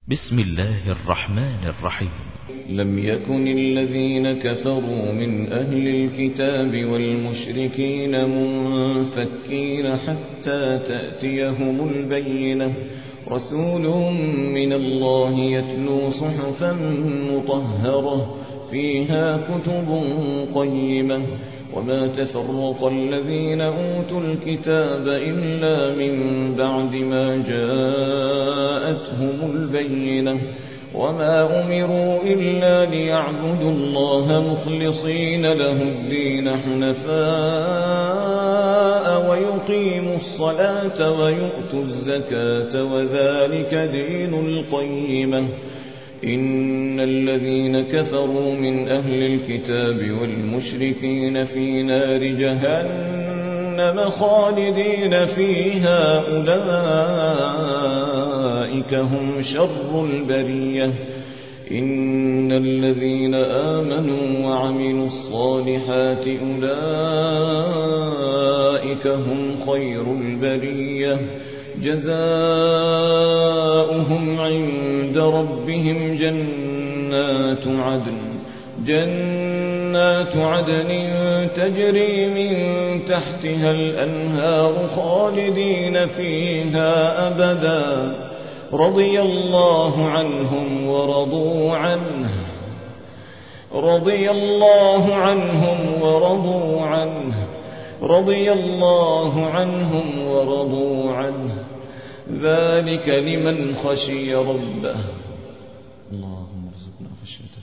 بسم الله الرحمن الرحيم. لم يكن الذين كفروا من أهل الكتاب والمشركين منفكين حتى تأتيهم البينة، رسول من الله يتلو صحفا مطهرة فيها كتب قيمة، وما تفرق الذين أوتوا الكتاب إلا من بعد ما جاءتهم البينة، وما أمروا إلا ليعبدوا الله مخلصين له الدين حنفاء ويقيموا الصلاة ويؤتوا الزكاة وذلك دين القيمة. إن الذين كفروا من أهل الكتاب والمشركين في نار جهنم خالدين فيها أولئك هم شر البرية. إن الذين آمنوا وعملوا الصالحات أولئك هم خير البرية، جزاؤهم عند ربهم جنات عدن تجري من تحتها الأنهار خالدين فيها أبدا، رضي الله عنهم ورضوا عنه ذلك لمن خشي ربه. اللهم ارزقنا خشيتك.